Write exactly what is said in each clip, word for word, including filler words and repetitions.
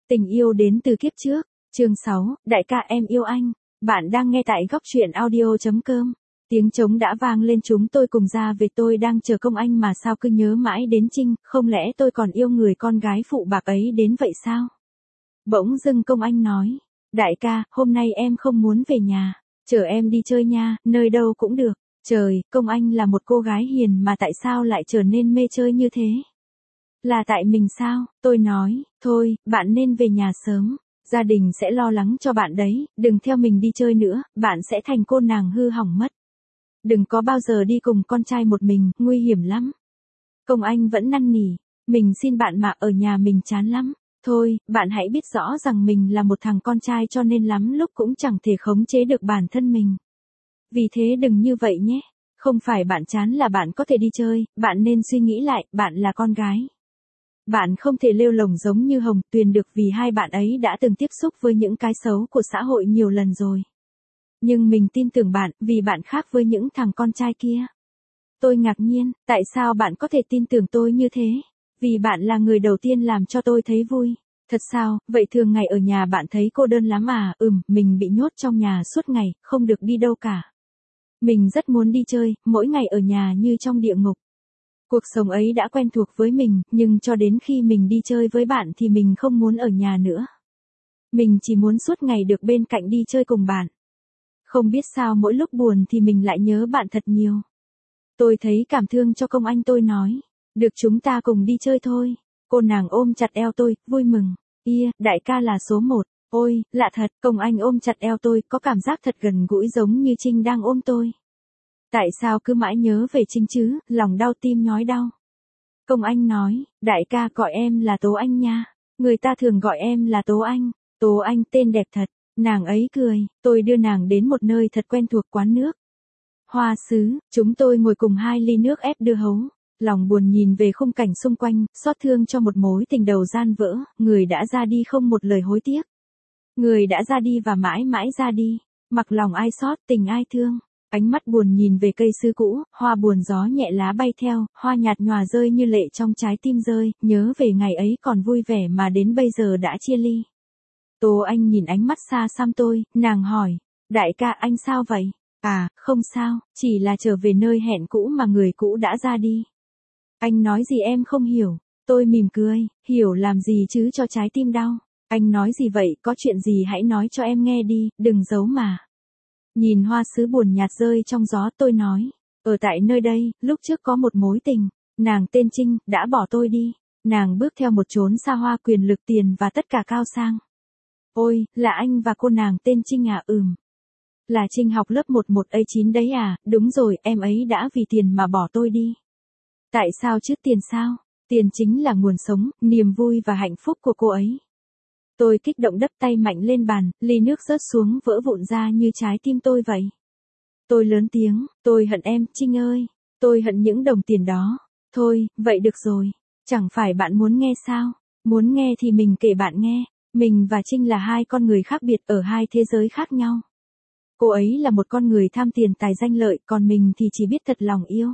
Tình yêu đến từ kiếp trước, chương sáu, đại ca em yêu anh. Bạn đang nghe tại góc truyện audio chấm com. Tiếng trống đã vang lên, chúng tôi cùng ra về. Tôi đang chờ Công Anh mà sao cứ nhớ mãi đến Trinh, không lẽ tôi còn yêu người con gái phụ bạc ấy đến vậy sao? Bỗng dưng Công Anh nói, đại ca, hôm nay em không muốn về nhà, chở em đi chơi nha, nơi đâu cũng được. Trời, Công Anh là một cô gái hiền mà tại sao lại trở nên mê chơi như thế? Là tại mình sao? Tôi nói, thôi, bạn nên về nhà sớm. Gia đình sẽ lo lắng cho bạn đấy, đừng theo mình đi chơi nữa, bạn sẽ thành cô nàng hư hỏng mất. Đừng có bao giờ đi cùng con trai một mình, nguy hiểm lắm. Công Anh vẫn năn nỉ, mình xin bạn mà ở nhà mình chán lắm. Thôi, bạn hãy biết rõ rằng mình là một thằng con trai cho nên lắm lúc cũng chẳng thể khống chế được bản thân mình. Vì thế đừng như vậy nhé. Không phải bạn chán là bạn có thể đi chơi, bạn nên suy nghĩ lại, bạn là con gái. Bạn không thể lêu lổng giống như Hồng Tuyền được vì hai bạn ấy đã từng tiếp xúc với những cái xấu của xã hội nhiều lần rồi. Nhưng mình tin tưởng bạn, vì bạn khác với những thằng con trai kia. Tôi ngạc nhiên, tại sao bạn có thể tin tưởng tôi như thế? Vì bạn là người đầu tiên làm cho tôi thấy vui. Thật sao, vậy thường ngày ở nhà bạn thấy cô đơn lắm à? Ừm, mình bị nhốt trong nhà suốt ngày, không được đi đâu cả. Mình rất muốn đi chơi, mỗi ngày ở nhà như trong địa ngục. Cuộc sống ấy đã quen thuộc với mình, nhưng cho đến khi mình đi chơi với bạn thì mình không muốn ở nhà nữa. Mình chỉ muốn suốt ngày được bên cạnh đi chơi cùng bạn. Không biết sao mỗi lúc buồn thì mình lại nhớ bạn thật nhiều. Tôi thấy cảm thương cho Công Anh, tôi nói, được chúng ta cùng đi chơi thôi. Cô nàng ôm chặt eo tôi, vui mừng. Ia, đại ca là số một. Ôi, lạ thật, Công Anh ôm chặt eo tôi, có cảm giác thật gần gũi giống như Trinh đang ôm tôi. Tại sao cứ mãi nhớ về Trinh chứ, lòng đau tim nhói đau. Công Anh nói, đại ca gọi em là Tố Anh nha. Người ta thường gọi em là Tố Anh. Tố Anh tên đẹp thật. Nàng ấy cười, tôi đưa nàng đến một nơi thật quen thuộc, quán nước Hoa Sứ. Chúng tôi ngồi cùng hai ly nước ép đưa hấu. Lòng buồn nhìn về khung cảnh xung quanh, xót thương cho một mối tình đầu gian vỡ, người đã ra đi không một lời hối tiếc. Người đã ra đi và mãi mãi ra đi, mặc lòng ai xót, tình ai thương. Ánh mắt buồn nhìn về cây sứ cũ, hoa buồn gió nhẹ lá bay theo, hoa nhạt nhòa rơi như lệ trong trái tim rơi, nhớ về ngày ấy còn vui vẻ mà đến bây giờ đã chia ly. Tố Anh nhìn ánh mắt xa xăm tôi, nàng hỏi, đại ca anh sao vậy? À, không sao, chỉ là trở về nơi hẹn cũ mà người cũ đã ra đi. Anh nói gì em không hiểu? Tôi mỉm cười, hiểu làm gì chứ cho trái tim đau. Anh nói gì vậy, có chuyện gì hãy nói cho em nghe đi, đừng giấu mà. Nhìn hoa sứ buồn nhạt rơi trong gió, tôi nói, ở tại nơi đây, lúc trước có một mối tình, nàng tên Trinh, đã bỏ tôi đi. Nàng bước theo một chốn xa hoa, quyền lực, tiền và tất cả cao sang. Ôi, là anh và cô nàng tên Trinh à? Ừm. Là Trinh học lớp mười một A chín đấy à? Đúng rồi, em ấy đã vì tiền mà bỏ tôi đi. Tại sao chứ? Tiền sao? Tiền chính là nguồn sống, niềm vui và hạnh phúc của cô ấy. Tôi kích động đập tay mạnh lên bàn, ly nước rớt xuống vỡ vụn ra như trái tim tôi vậy. Tôi lớn tiếng, tôi hận em, Trinh ơi. Tôi hận những đồng tiền đó. Thôi, vậy được rồi. Chẳng phải bạn muốn nghe sao? Muốn nghe thì mình kể bạn nghe. Mình và Trinh là hai con người khác biệt ở hai thế giới khác nhau. Cô ấy là một con người tham tiền tài danh lợi, còn mình thì chỉ biết thật lòng yêu.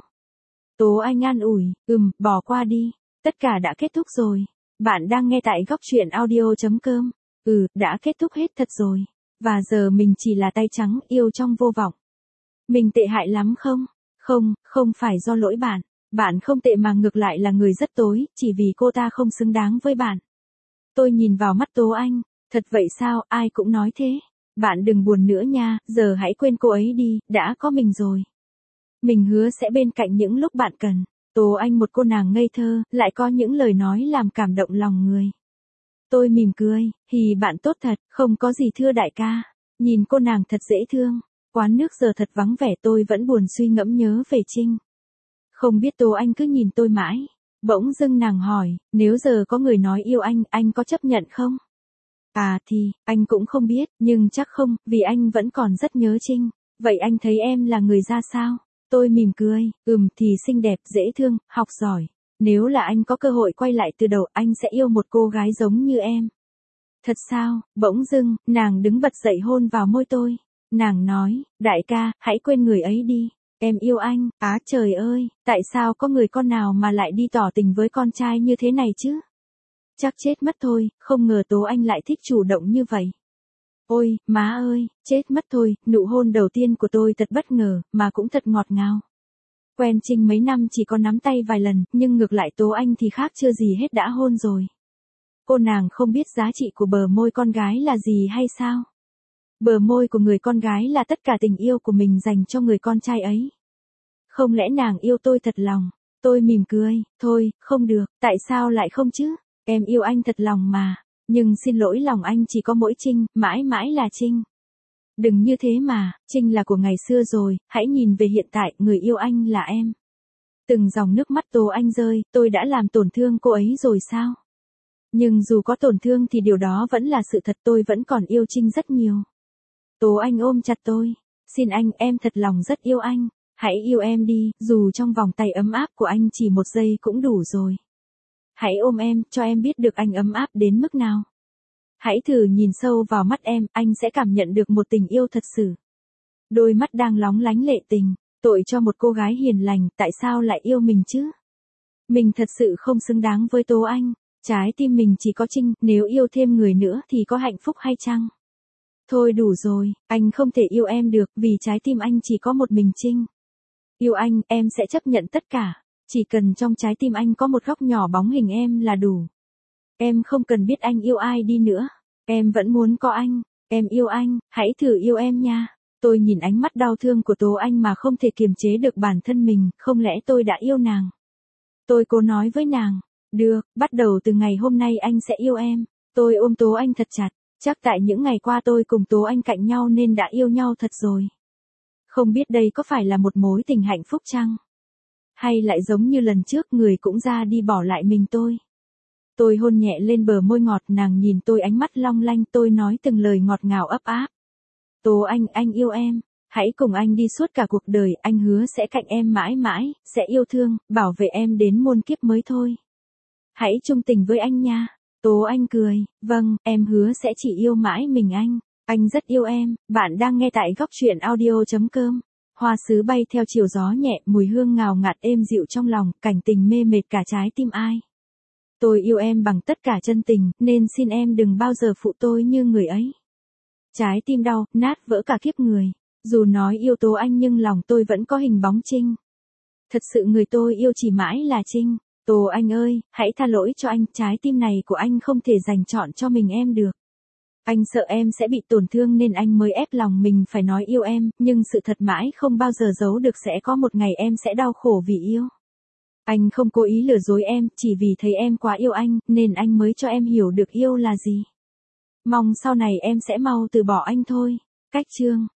Tố Anh an ủi, ừm, bỏ qua đi. Tất cả đã kết thúc rồi. Bạn đang nghe tại góc truyện audio chấm com. Ừ, đã kết thúc hết thật rồi. Và giờ mình chỉ là tay trắng, yêu trong vô vọng. Mình tệ hại lắm không? Không, không phải do lỗi bạn. Bạn không tệ mà ngược lại là người rất tối, chỉ vì cô ta không xứng đáng với bạn. Tôi nhìn vào mắt Tố Anh, thật vậy sao, ai cũng nói thế. Bạn đừng buồn nữa nha, giờ hãy quên cô ấy đi, đã có mình rồi. Mình hứa sẽ bên cạnh những lúc bạn cần. Tố Anh một cô nàng ngây thơ, lại có những lời nói làm cảm động lòng người. Tôi mỉm cười, hì bạn tốt thật, không có gì thưa đại ca. Nhìn cô nàng thật dễ thương. Quán nước giờ thật vắng vẻ, tôi vẫn buồn suy ngẫm nhớ về Trinh. Không biết Tố Anh cứ nhìn tôi mãi. Bỗng dưng nàng hỏi, nếu giờ có người nói yêu anh, anh có chấp nhận không? À thì, anh cũng không biết, nhưng chắc không, vì anh vẫn còn rất nhớ Trinh. Vậy anh thấy em là người ra sao? Tôi mỉm cười, ừm thì xinh đẹp, dễ thương, học giỏi. Nếu là anh có cơ hội quay lại từ đầu, anh sẽ yêu một cô gái giống như em. Thật sao? Bỗng dưng, nàng đứng bật dậy hôn vào môi tôi. Nàng nói, đại ca, hãy quên người ấy đi. Em yêu anh. Á trời ơi, tại sao có người con nào mà lại đi tỏ tình với con trai như thế này chứ? Chắc chết mất thôi, không ngờ Tố Anh lại thích chủ động như vậy. Ôi, má ơi, chết mất thôi, nụ hôn đầu tiên của tôi thật bất ngờ, mà cũng thật ngọt ngào. Quen Trinh mấy năm chỉ có nắm tay vài lần, nhưng ngược lại Tố Anh thì khác chưa gì hết đã hôn rồi. Cô nàng không biết giá trị của bờ môi con gái là gì hay sao? Bờ môi của người con gái là tất cả tình yêu của mình dành cho người con trai ấy. Không lẽ nàng yêu tôi thật lòng? Tôi mỉm cười, thôi, không được, tại sao lại không chứ? Em yêu anh thật lòng mà. Nhưng xin lỗi, lòng anh chỉ có mỗi Trinh, mãi mãi là Trinh. Đừng như thế mà, Trinh là của ngày xưa rồi, hãy nhìn về hiện tại, người yêu anh là em. Từng dòng nước mắt Tố Anh rơi, tôi đã làm tổn thương cô ấy rồi sao? Nhưng dù có tổn thương thì điều đó vẫn là sự thật, tôi vẫn còn yêu Trinh rất nhiều. Tố Anh ôm chặt tôi. Xin anh, em thật lòng rất yêu anh. Hãy yêu em đi, dù trong vòng tay ấm áp của anh chỉ một giây cũng đủ rồi. Hãy ôm em, cho em biết được anh ấm áp đến mức nào. Hãy thử nhìn sâu vào mắt em, anh sẽ cảm nhận được một tình yêu thật sự. Đôi mắt đang lóng lánh lệ tình, tội cho một cô gái hiền lành, tại sao lại yêu mình chứ? Mình thật sự không xứng đáng với Tố Anh, trái tim mình chỉ có Trinh, nếu yêu thêm người nữa thì có hạnh phúc hay chăng? Thôi đủ rồi, anh không thể yêu em được, vì trái tim anh chỉ có một mình Trinh. Yêu anh, em sẽ chấp nhận tất cả, chỉ cần trong trái tim anh có một góc nhỏ bóng hình em là đủ. Em không cần biết anh yêu ai đi nữa, em vẫn muốn có anh, em yêu anh, hãy thử yêu em nha. Tôi nhìn ánh mắt đau thương của Tố Anh mà không thể kiềm chế được bản thân mình, không lẽ tôi đã yêu nàng? Tôi cố nói với nàng, được, bắt đầu từ ngày hôm nay anh sẽ yêu em. Tôi ôm Tố Anh thật chặt, chắc tại những ngày qua tôi cùng Tố Anh cạnh nhau nên đã yêu nhau thật rồi. Không biết đây có phải là một mối tình hạnh phúc chăng? Hay lại giống như lần trước người cũng ra đi bỏ lại mình tôi? Tôi hôn nhẹ lên bờ môi ngọt, nàng nhìn tôi ánh mắt long lanh, tôi nói từng lời ngọt ngào ấp áp. Tố Anh, anh yêu em, hãy cùng anh đi suốt cả cuộc đời, anh hứa sẽ cạnh em mãi mãi, sẽ yêu thương, bảo vệ em đến muôn kiếp mới thôi. Hãy trung tình với anh nha. Tố Anh cười, vâng, em hứa sẽ chỉ yêu mãi mình anh. Anh rất yêu em. Bạn đang nghe tại góc truyện audio chấm com. Hoa sứ bay theo chiều gió nhẹ, mùi hương ngào ngạt êm dịu trong lòng, cảnh tình mê mệt cả trái tim ai. Tôi yêu em bằng tất cả chân tình, nên xin em đừng bao giờ phụ tôi như người ấy. Trái tim đau, nát vỡ cả kiếp người. Dù nói yêu Tố Anh nhưng lòng tôi vẫn có hình bóng Trinh. Thật sự người tôi yêu chỉ mãi là Trinh. Tố Anh ơi, hãy tha lỗi cho anh, trái tim này của anh không thể dành chọn cho mình em được. Anh sợ em sẽ bị tổn thương nên anh mới ép lòng mình phải nói yêu em, nhưng sự thật mãi không bao giờ giấu được, sẽ có một ngày em sẽ đau khổ vì yêu. Anh không cố ý lừa dối em, chỉ vì thấy em quá yêu anh, nên anh mới cho em hiểu được yêu là gì. Mong sau này em sẽ mau từ bỏ anh thôi. Cách chương